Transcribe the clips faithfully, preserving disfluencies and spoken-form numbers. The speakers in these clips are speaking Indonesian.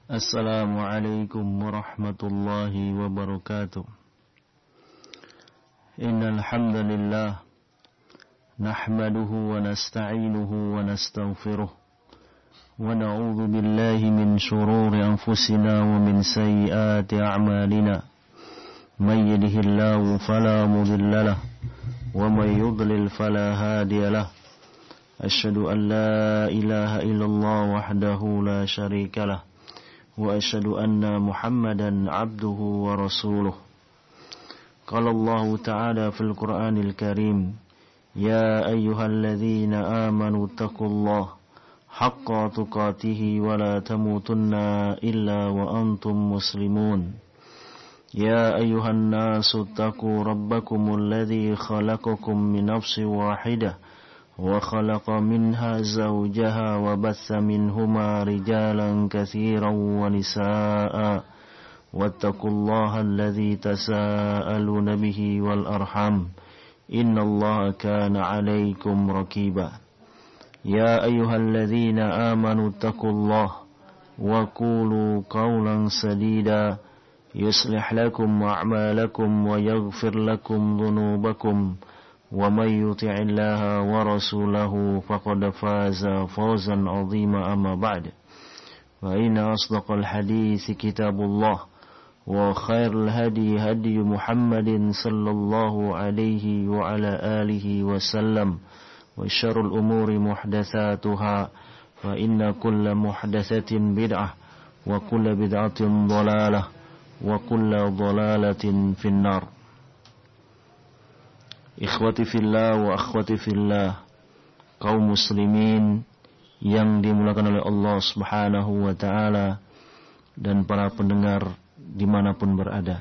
Assalamualaikum warahmatullahi wabarakatuh. Innal hamdalillah nahmaduhu wa nasta'inuhu wa nastaghfiruh wa na'udzu billahi min shururi anfusina wa min sayyiati a'malina. May yahdihillahu fala mudilla lahu wa may yudlil fala hadiya lahu. Asyhadu an la ilaha illallah wahdahu la syarika lahu وأشهد أن محمدا عبده ورسوله. قال الله تعالى في القرآن الكريم يا أيها الذين آمنوا اتقوا الله حق تقاته ولا تموتن إلا وأنتم مسلمون. يا أيها الناس اتقوا ربكم الذي خلقكم من نفس واحدة وخلق منها زوجها وبث منهما رجالا كثيرا ونساء واتقوا الله الذي تساءلون به والأرحام إن الله كان عليكم رقيبا. يا أيها الذين آمنوا اتقوا الله وقولوا قولا سديدا يصلح لكم أعمالكم ويغفر لكم ذنوبكم ومن يطع الله ورسوله فقد فاز فوزا عظيما. أما بعد فإن أصدق الحديث كتاب الله وخير الهدي هدي محمد صلى الله عليه وعلى آله وسلم وشر الأمور محدثاتها فإن كل محدثة بدعة وكل بدعة ضلالة وكل ضلالة في النار. Ikhwati fillah wa akhwati fillah, kaum muslimin yang dimuliakan oleh Allah subhanahu wa ta'ala dan para pendengar dimanapun berada.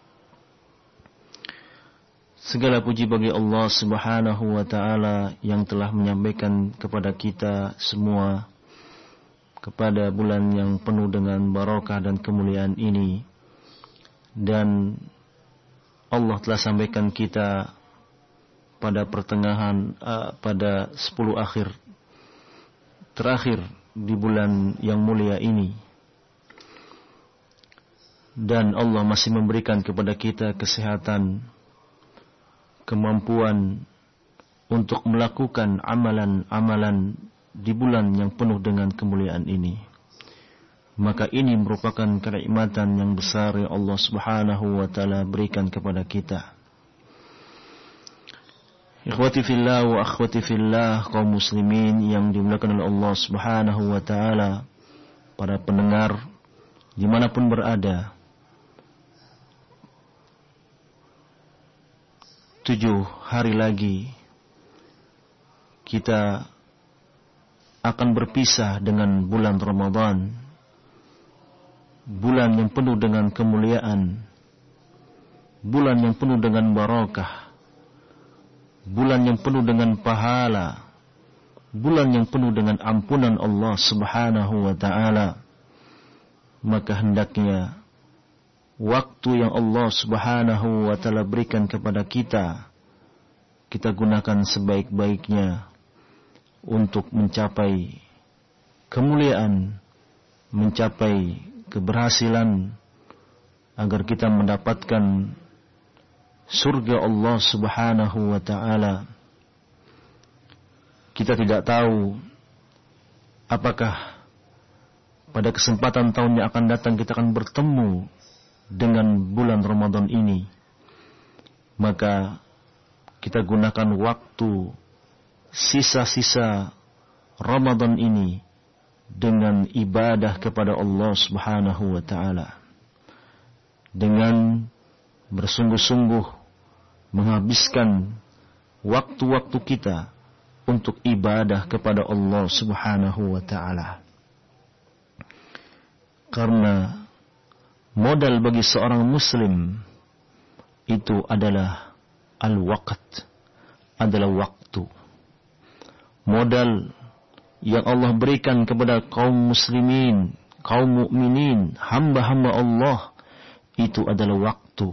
Segala puji bagi Allah subhanahu wa ta'ala yang telah menyampaikan kepada kita semua kepada bulan yang penuh dengan barakah dan kemuliaan ini. Dan Allah telah sampaikan kita pada pertengahan uh, pada sepuluh akhir terakhir di bulan yang mulia ini, dan Allah masih memberikan kepada kita kesehatan, kemampuan untuk melakukan amalan-amalan di bulan yang penuh dengan kemuliaan ini. Maka ini merupakan kenikmatan yang besar yang Allah subhanahu wa ta'ala berikan kepada kita. Ikhwati fillah wa akhwati fillah, kaum muslimin yang dimuliakan oleh Allah subhanahu wa ta'ala, para pendengar dimanapun berada. Tujuh hari lagi kita akan berpisah dengan bulan Ramadan, bulan yang penuh dengan kemuliaan, bulan yang penuh dengan barakah, bulan yang penuh dengan pahala, bulan yang penuh dengan ampunan Allah subhanahu wa ta'ala. Maka hendaknya waktu yang Allah subhanahu wa ta'ala berikan kepada kita, kita gunakan sebaik-baiknya untuk mencapai kemuliaan, mencapai keberhasilan, agar kita mendapatkan surga Allah subhanahu wa ta'ala. Kita tidak tahu apakah pada kesempatan tahun yang akan datang kita akan bertemu dengan bulan Ramadan ini. Maka kita gunakan waktu sisa-sisa Ramadan ini dengan ibadah kepada Allah subhanahu wa ta'ala, dengan bersungguh-sungguh menghabiskan waktu-waktu kita untuk ibadah kepada Allah subhanahu wa ta'ala. Karena modal bagi seorang muslim itu adalah al-waqt, adalah waktu. Modal yang Allah berikan kepada kaum muslimin, kaum mukminin, hamba-hamba Allah, itu adalah waktu.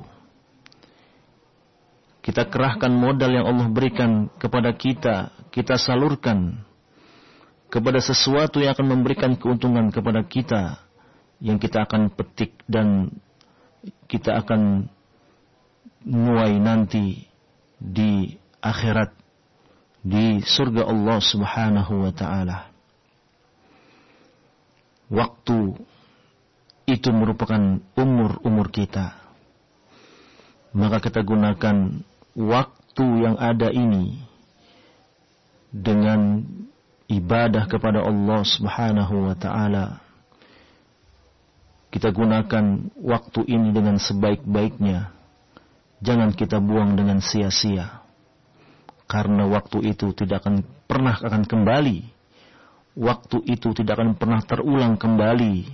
Kita kerahkan modal yang Allah berikan kepada kita, kita salurkan kepada sesuatu yang akan memberikan keuntungan kepada kita, yang kita akan petik dan kita akan nuai nanti di akhirat, di surga Allah Subhanahu wa ta'ala. Waktu itu merupakan umur-umur kita. Maka kita gunakan waktu yang ada ini dengan ibadah kepada Allah Subhanahu wa ta'ala. Kita gunakan waktu ini dengan sebaik-baiknya. Jangan kita buang dengan sia-sia. Karena waktu itu tidak akan pernah akan kembali. Waktu itu tidak akan pernah terulang kembali.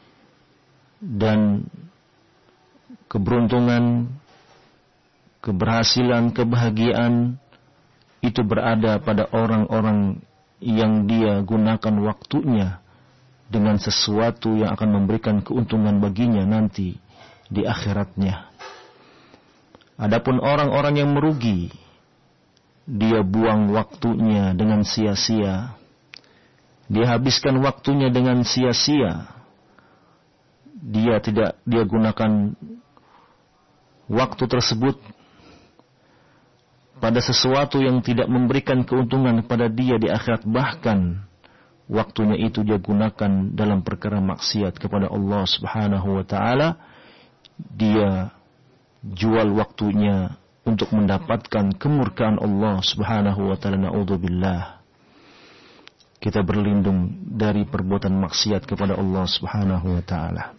Dan keberuntungan, keberhasilan, kebahagiaan itu berada pada orang-orang yang dia gunakan waktunya dengan sesuatu yang akan memberikan keuntungan baginya nanti di akhiratnya. Adapun orang-orang yang merugi, dia buang waktunya dengan sia-sia. Dia habiskan waktunya dengan sia-sia. Dia tidak dia gunakan waktu tersebut pada sesuatu yang tidak memberikan keuntungan kepada dia di akhirat, bahkan waktunya itu dia gunakan dalam perkara maksiat kepada Allah Subhanahu wa ta'ala. Dia jual waktunya untuk mendapatkan kemurkaan Allah Subhanahu wa ta'ala. Na'udzubillah. Kita berlindung dari perbuatan maksiat kepada Allah Subhanahu wa ta'ala.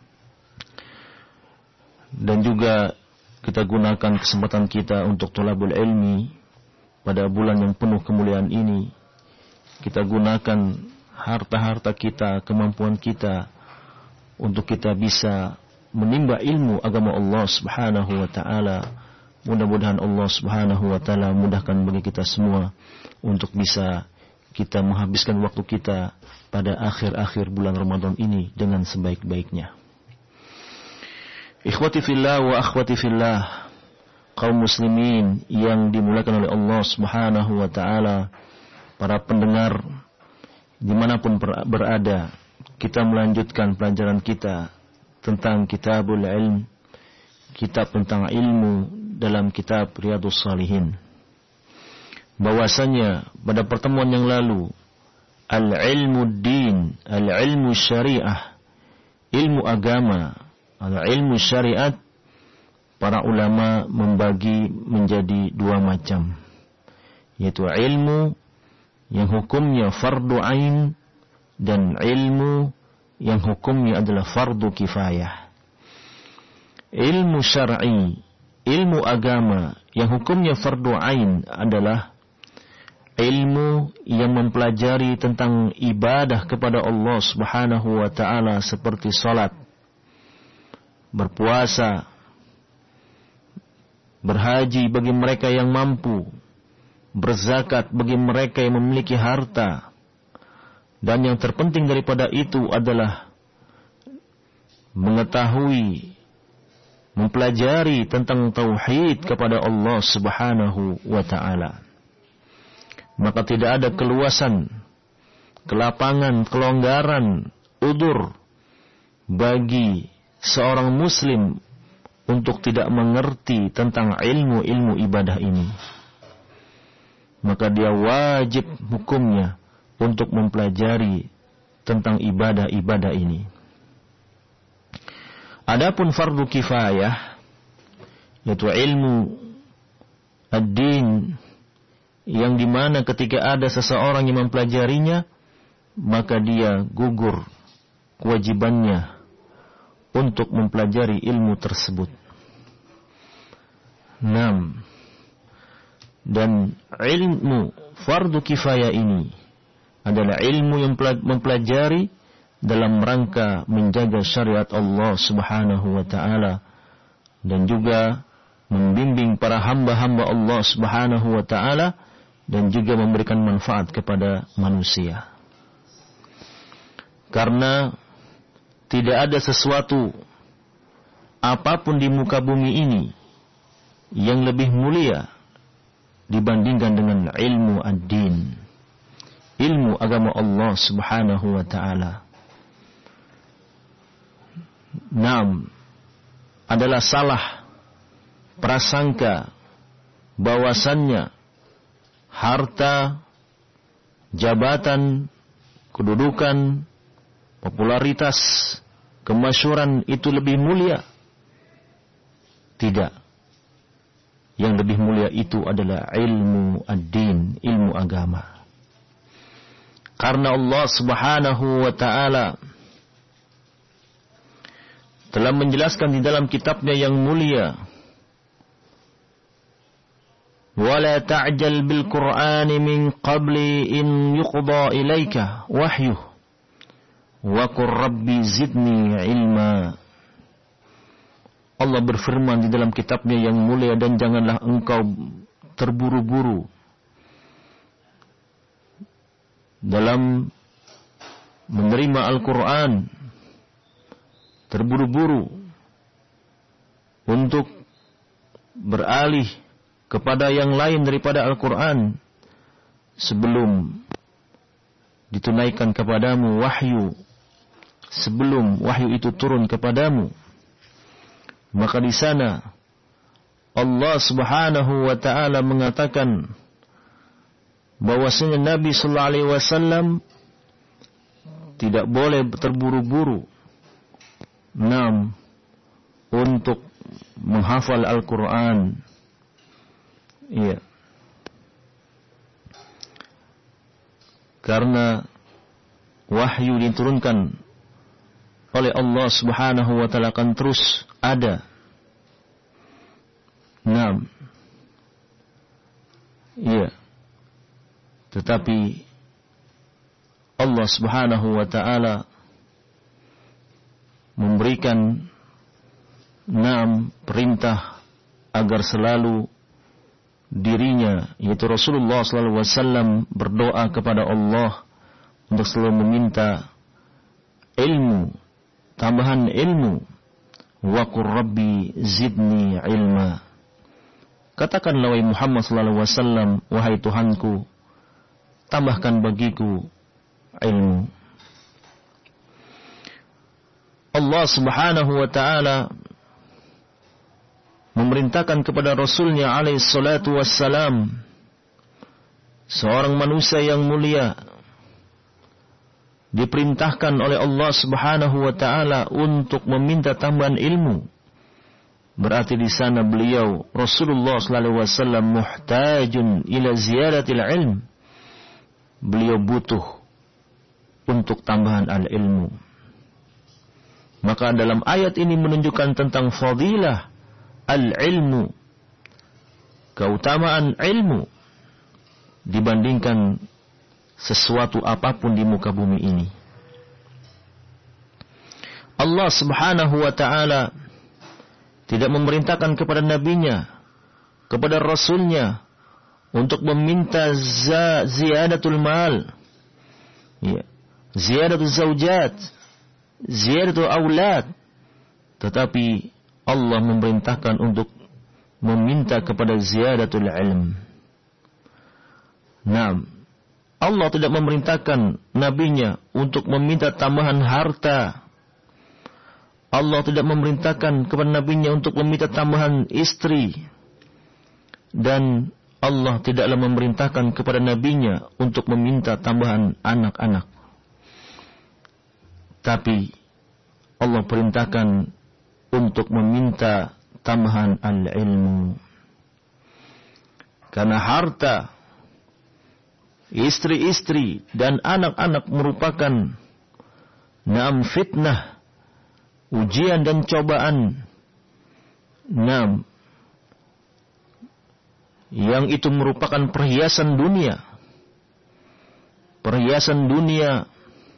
Dan juga kita gunakan kesempatan kita untuk thalabul ilmi pada bulan yang penuh kemuliaan ini. Kita gunakan harta-harta kita, kemampuan kita untuk kita bisa menimba ilmu agama Allah Subhanahu wa ta'ala. Mudah-mudahan Allah Subhanahu wa ta'ala mudahkan bagi kita semua untuk bisa kita menghabiskan waktu kita pada akhir-akhir bulan Ramadan ini dengan sebaik-baiknya. Ikhwati fillah wa akhwati fillah, kaum muslimin yang dimuliakan oleh Allah Subhanahu wa ta'ala, para pendengar dimanapun berada, kita melanjutkan pelajaran kita tentang kitabul ilm, kitab tentang ilmu dalam kitab Riyadhus Shalihin. Bahwasanya pada pertemuan yang lalu, al-ilmu din, al-ilmu syariah, ilmu agama, ilmu syariat, para ulama membagi menjadi dua macam, yaitu ilmu yang hukumnya fardu ain dan ilmu yang hukumnya adalah fardu kifayah. Ilmu syar'i, ilmu agama yang hukumnya fardu ain adalah ilmu yang mempelajari tentang ibadah kepada Allah Subhanahu wa ta'ala seperti salat, berpuasa, berhaji bagi mereka yang mampu, berzakat bagi mereka yang memiliki harta, dan yang terpenting daripada itu adalah mengetahui, mempelajari tentang tauhid kepada Allah Subhanahu wa ta'ala. Maka tidak ada keluasan, kelapangan, kelonggaran, udzur bagi seorang muslim untuk tidak mengerti tentang ilmu-ilmu ibadah ini. Maka dia wajib hukumnya untuk mempelajari tentang ibadah-ibadah ini. Adapun fardu kifayah, yaitu ilmu ad-din, yang dimana ketika ada seseorang yang mempelajarinya, maka dia gugur kewajibannya untuk mempelajari ilmu tersebut. Naam. Dan ilmu fardu kifayah ini adalah ilmu yang mempelajari dalam rangka menjaga syariat Allah Subhanahu wa ta'ala, dan juga membimbing para hamba-hamba Allah Subhanahu wa ta'ala, dan juga memberikan manfaat kepada manusia. Karena tidak ada sesuatu apapun di muka bumi ini yang lebih mulia dibandingkan dengan ilmu ad-din, ilmu agama Allah Subhanahu wa ta'ala. Naam, adalah salah prasangka bahwasannya harta, jabatan, kedudukan, popularitas, kemasyhuran itu lebih mulia. Tidak. Yang lebih mulia itu adalah ilmu ad-din, ilmu agama. Karena Allah Subhanahu wa ta'ala telah menjelaskan di dalam kitabnya yang mulia, وَلَا تَعْجَلْ بِالْقُرْآنِ مِنْ قَبْلِ إِنْ يُقْضَى إِلَيْكَ وَحْيُهُ وَقُلْ رَبِّ زِدْنِي عِلْمًا. Allah berfirman di dalam kitabnya yang mulia, dan janganlah engkau terburu-buru dalam menerima Al-Quran, terburu-buru untuk beralih kepada yang lain daripada Al-Quran sebelum ditunaikan kepadamu wahyu, sebelum wahyu itu turun kepadamu. Maka di sana Allah Subhanahu wa ta'ala mengatakan bahwasanya Nabi sallallahu alaihi wasallam tidak boleh terburu-buru enam untuk menghafal Al-Quran. Iya. Karena wahyu diturunkan oleh Allah Subhanahu wa ta'ala akan terus ada. Naam. Iya. Tetapi Allah Subhanahu wa ta'ala memberikan enam perintah agar selalu dirinya, yaitu Rasulullah sallallahu alaihi wasallam, berdoa kepada Allah untuk selalu meminta ilmu, tambahan ilmu. Wa qur rabbi zidni ilma. Katakanlah wahai Muhammad sallallahu alaihi wasallam, wahai Tuhanku, tambahkan bagiku ilmu. Allah Subhanahu wa ta'ala memerintahkan kepada Rasulnya alaihi salatu wassalam, seorang manusia yang mulia, diperintahkan oleh Allah Subhanahu wa ta'ala untuk meminta tambahan ilmu. Berarti di sana beliau Rasulullah sallallahu alaihi wasallam muhtajun ila ziyadatil ilm. Beliau butuh untuk tambahan al-ilmu. Maka dalam ayat ini menunjukkan tentang fadilah al-ilmu, keutamaan ilmu dibandingkan sesuatu apapun di muka bumi ini. Allah Subhanahu wa ta'ala tidak memerintahkan kepada nabinya, kepada rasulnya untuk meminta ziyadatul mal, ya, ziyadatul zaujat, ziyadatul aulad, tetapi Allah memerintahkan untuk meminta kepada ziyadatul ilm. Naam, Allah tidak memerintahkan nabinya untuk meminta tambahan harta. Allah tidak memerintahkan kepada nabinya untuk meminta tambahan istri. Dan Allah tidaklah memerintahkan kepada nabinya untuk meminta tambahan anak-anak. Tapi Allah perintahkan untuk meminta tambahan al-ilmu. Karena harta, istri-istri dan anak-anak merupakan naam fitnah, ujian dan cobaan. Naam, yang itu merupakan perhiasan dunia. Perhiasan dunia,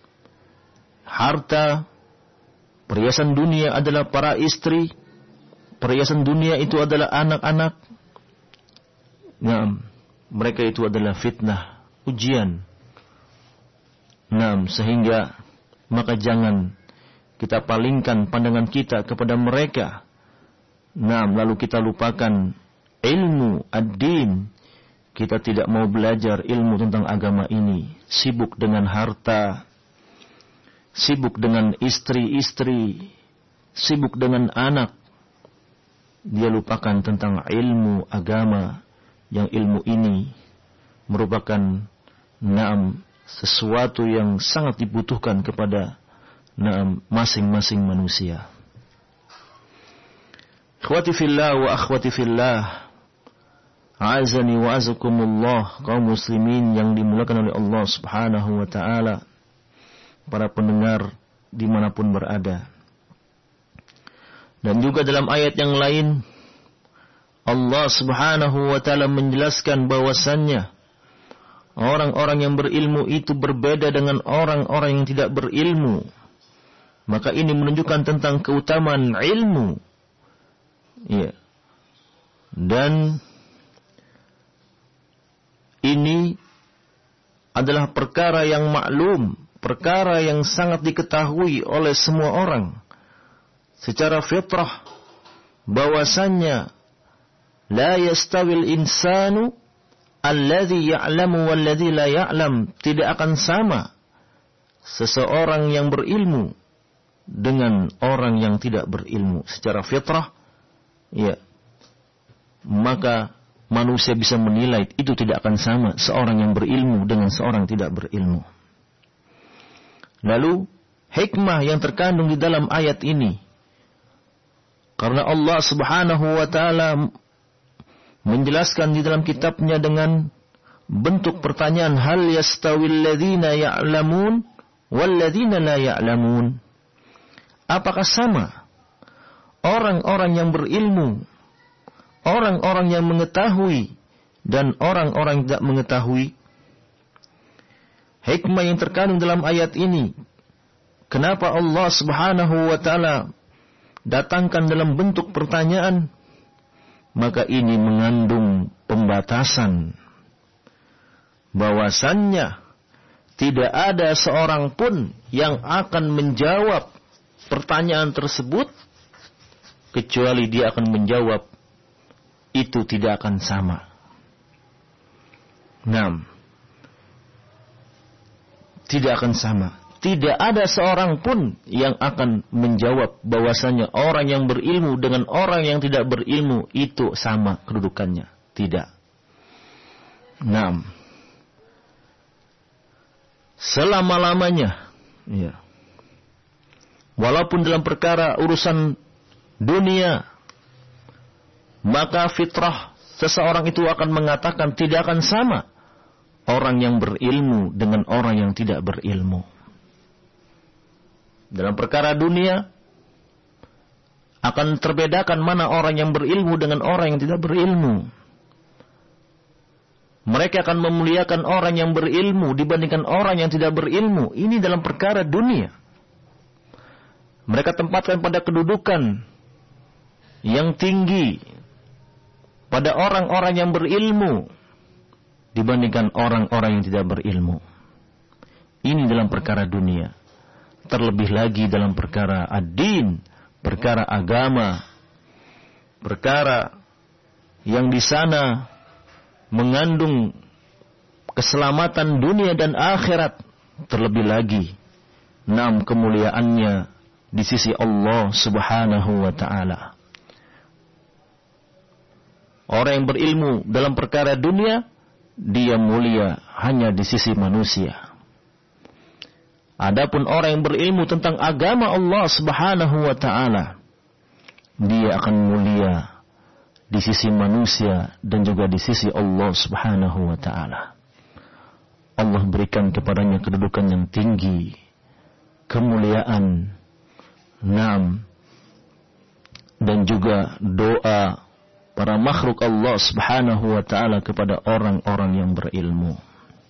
harta, perhiasan dunia adalah para istri, perhiasan dunia itu adalah anak-anak. Naam, mereka itu adalah fitnah, ujian. Naam, sehingga maka jangan kita palingkan pandangan kita kepada mereka. Naam, lalu kita lupakan ilmu ad-din. Kita tidak mau belajar ilmu tentang agama ini, sibuk dengan harta, sibuk dengan istri-istri, sibuk dengan anak, dia lupakan tentang ilmu agama, yang ilmu ini merupakan naam sesuatu yang sangat dibutuhkan kepada naam masing-masing manusia. Ikhwati fillah wa akhwati fillah, a'azani wa azakumullah, kaum muslimin yang dimuliakan oleh Allah Subhanahu wa taala, para pendengar dimanapun berada. Dan juga dalam ayat yang lain Allah Subhanahu wa taala menjelaskan bahwasannya orang-orang yang berilmu itu berbeda dengan orang-orang yang tidak berilmu. Maka ini menunjukkan tentang keutamaan ilmu. Ya. Dan ini adalah perkara yang maklum, perkara yang sangat diketahui oleh semua orang secara fitrah, bahwasannya la yastawil insanu alladhi ya'lamu walladhi la ya'lam, tidak akan sama seseorang yang berilmu dengan orang yang tidak berilmu secara fitrah. Ya, maka manusia bisa menilai itu tidak akan sama seorang yang berilmu dengan seorang tidak berilmu. Lalu hikmah yang terkandung di dalam ayat ini, karena Allah Subhanahu wa taala menjelaskan di dalam kitabnya dengan bentuk pertanyaan, hal yastawil ladzina ya'lamun wal ladzina la ya'lamun. Apakah sama orang-orang yang berilmu, orang-orang yang mengetahui, dan orang-orang yang tidak mengetahui? Hikmah yang terkandung dalam ayat ini, kenapa Allah Subhanahu wa taala datangkan dalam bentuk pertanyaan, maka ini mengandung pembatasan bahwasannya tidak ada seorang pun yang akan menjawab pertanyaan tersebut kecuali dia akan menjawab itu tidak akan sama. Naam, tidak akan sama. Tidak ada seorang pun yang akan menjawab bahwasanya orang yang berilmu dengan orang yang tidak berilmu itu sama kedudukannya. Tidak. Naam. Selama-lamanya, ya. Walaupun dalam perkara urusan dunia, maka fitrah seseorang itu akan mengatakan tidak akan sama orang yang berilmu dengan orang yang tidak berilmu. Dalam perkara dunia akan terbedakan mana orang yang berilmu dengan orang yang tidak berilmu. Mereka akan memuliakan orang yang berilmu dibandingkan orang yang tidak berilmu. Ini dalam perkara dunia. Mereka tempatkan pada kedudukan yang tinggi pada orang-orang yang berilmu dibandingkan orang-orang yang tidak berilmu. Ini dalam perkara dunia. Terlebih lagi dalam perkara ad-din, perkara agama, perkara yang di sana mengandung keselamatan dunia dan akhirat, terlebih lagi enam kemuliaannya di sisi Allah Subhanahu wa taala. Orang yang berilmu dalam perkara dunia, dia mulia hanya di sisi manusia. Adapun orang yang berilmu tentang agama Allah Subhanahu wa taala, dia akan mulia di sisi manusia dan juga di sisi Allah Subhanahu wa taala. Allah berikan kepadanya kedudukan yang tinggi, kemuliaan, naam, dan juga doa para makhluk Allah Subhanahu wa taala kepada orang-orang yang berilmu.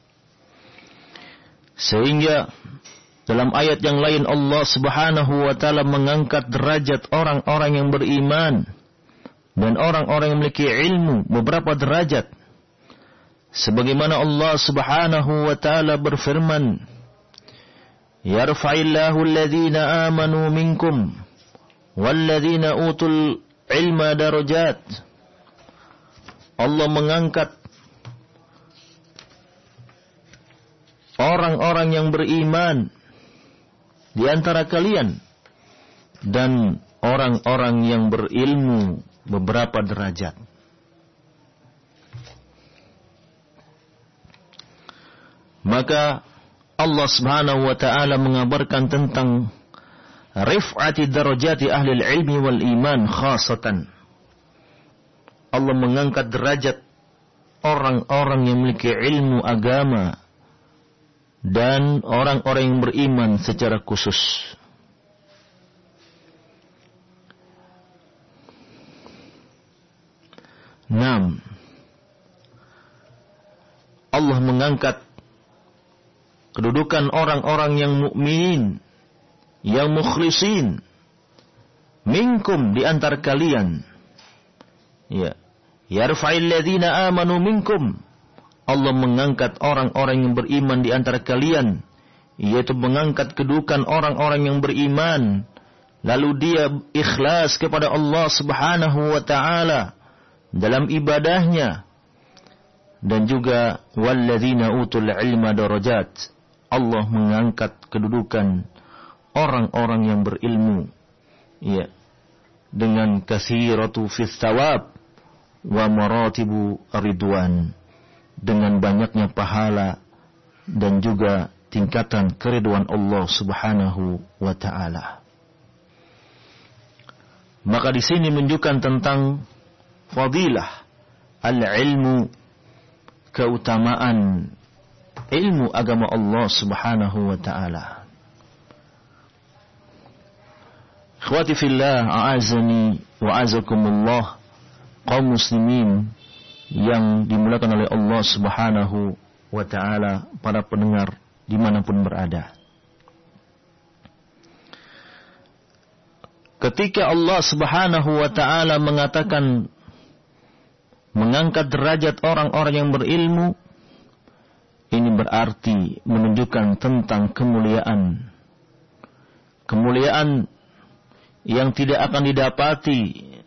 Sehingga dalam ayat yang lain Allah Subhanahu wa taala mengangkat derajat orang-orang yang beriman dan orang-orang yang memiliki ilmu beberapa derajat. Sebagaimana Allah Subhanahu wa taala berfirman, "Yarfa'illahu alladhina amanu minkum walladhina utul ilma darajat." Allah mengangkat orang-orang yang beriman di antara kalian dan orang-orang yang berilmu beberapa derajat. Maka Allah Subhanahu wa taala mengabarkan tentang rif'ati darajati ahli ilmi wal iman khasatan. Allah mengangkat derajat orang-orang yang memiliki ilmu agama dan orang-orang yang beriman secara khusus. Naam. Allah mengangkat kedudukan orang-orang yang mukminin, yang mukhlisin, minkum di antara kalian. Ya. Yarfa'il ladzina amanu minkum. Allah mengangkat orang-orang yang beriman di antara kalian, yaitu mengangkat kedudukan orang-orang yang beriman, lalu dia ikhlas kepada Allah Subhanahu wa taala dalam ibadahnya. Dan juga walladzina utul ilma darajat. Allah mengangkat kedudukan orang-orang yang berilmu, ya, dengan kasiratu fis thawab wa maratibu ridwan, dengan banyaknya pahala dan juga tingkatan keridhaan Allah Subhanahu wa taala. Maka di sini menunjukkan tentang fadilah al-ilmu, keutamaan ilmu agama Allah Subhanahu wa taala. Ikhwati fillah, a'azani wa azakumullah, kaum muslimin yang dimuliakan oleh Allah Subhanahu wa taala, para pendengar dimanapun berada. Ketika Allah Subhanahu wa taala mengatakan mengangkat derajat orang-orang yang berilmu, ini berarti menunjukkan tentang kemuliaan. Kemuliaan yang tidak akan didapati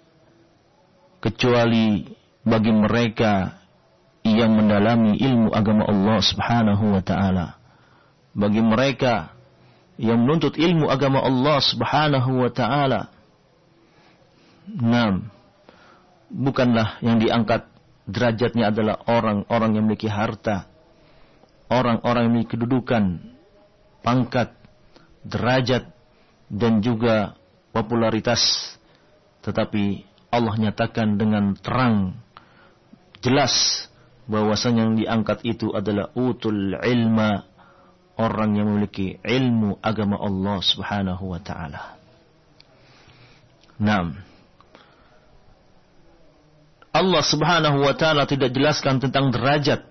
kecuali bagi mereka yang mendalami ilmu agama Allah Subhanahu wa taala. Bagi mereka yang menuntut ilmu agama Allah Subhanahu wa taala. Naam. Bukanlah yang diangkat derajatnya adalah orang-orang yang memiliki harta, orang-orang yang memiliki kedudukan, pangkat, derajat, dan juga popularitas. Tetapi Allah nyatakan dengan terang, jelas, bahwasanya yang diangkat itu adalah utul ilma, orang yang memiliki ilmu agama Allah Subhanahu wa ta'ala. Naam. Allah Subhanahu wa ta'ala tidak jelaskan tentang derajat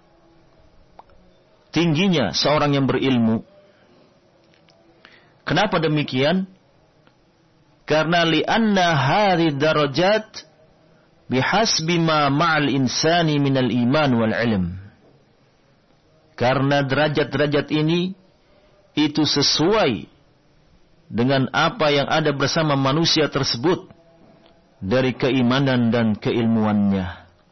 tingginya seorang yang berilmu. Kenapa demikian? Karena li'anna hadhi darajat bihasbi ma ma'al insani minal iman wal ilm. Karena derajat-derajat ini itu sesuai dengan apa yang ada bersama manusia tersebut dari keimanan dan keilmuannya.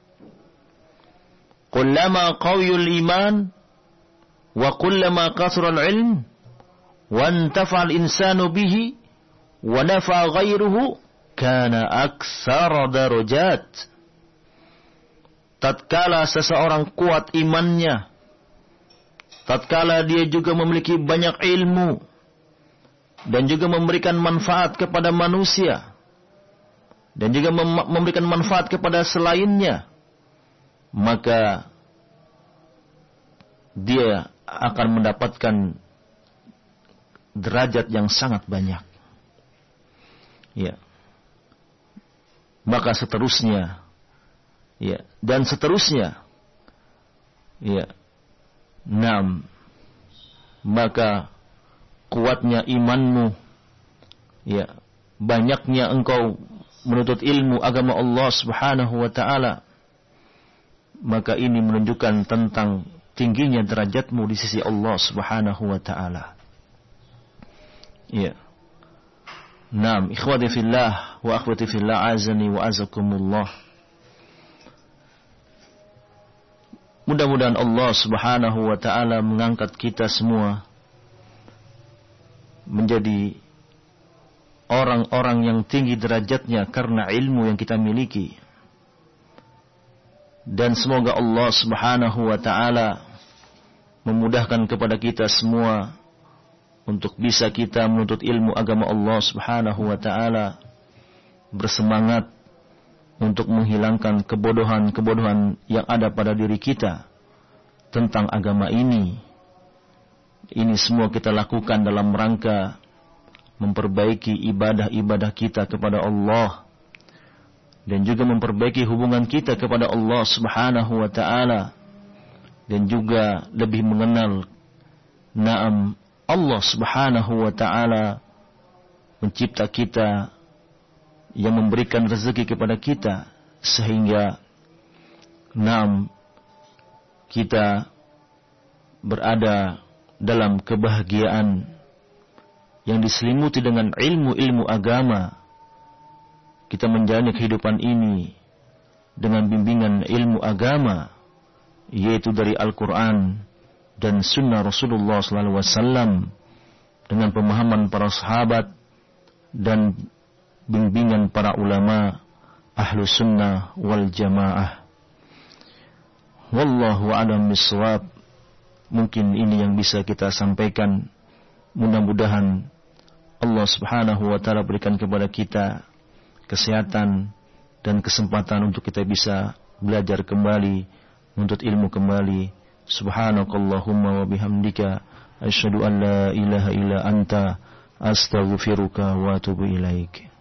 Kullama qawiyul iman wa kullama kasral ilm wa antafa'al insanu bihi wa nafa'a ghairuhu kana aksara darajat. Tatkala seseorang kuat imannya, tatkala dia juga memiliki banyak ilmu dan juga memberikan manfaat kepada manusia dan juga mem- memberikan manfaat kepada selainnya, maka dia akan mendapatkan derajat yang sangat banyak. Ya. Maka seterusnya, ya, dan seterusnya, ya. Naam. Maka kuatnya imanmu, ya, banyaknya engkau menuntut ilmu agama Allah Subhanahu wa ta'ala, maka ini menunjukkan tentang tingginya derajatmu di sisi Allah Subhanahu wa ta'ala. Ya. Naam, ikhwati fillah wa akhwati fillah, azani wa azakumullah. Mudah-mudahan Allah Subhanahu wa ta'ala mengangkat kita semua menjadi orang-orang yang tinggi derajatnya karena ilmu yang kita miliki. Dan semoga Allah Subhanahu wa ta'ala memudahkan kepada kita semua untuk bisa kita menuntut ilmu agama Allah Subhanahu wa ta'ala, bersemangat untuk menghilangkan kebodohan-kebodohan yang ada pada diri kita tentang agama ini. Ini semua kita lakukan dalam rangka memperbaiki ibadah-ibadah kita kepada Allah dan juga memperbaiki hubungan kita kepada Allah Subhanahu wa ta'ala, dan juga lebih mengenal naam Allah Subhanahu wa ta'ala mencipta kita, yang memberikan rezeki kepada kita, sehingga naam kita berada dalam kebahagiaan yang diselimuti dengan ilmu-ilmu agama. Kita menjalani kehidupan ini dengan bimbingan ilmu agama, yaitu dari Al-Quran dan Sunnah Rasulullah sallallahu alaihi wasallam, dengan pemahaman para sahabat dan bimbingan para ulama ahlu sunnah wal jamaah. Wallahu a'lam bishawab. Mungkin ini yang bisa kita sampaikan. Mudah-mudahan Allah Subhanahu wa ta'ala berikan kepada kita kesehatan dan kesempatan untuk kita bisa belajar kembali, menuntut ilmu kembali. Subhanakallahumma wa bihamdika asyhadu an la ilaha illa anta astaghfiruka wa atubu ilaik.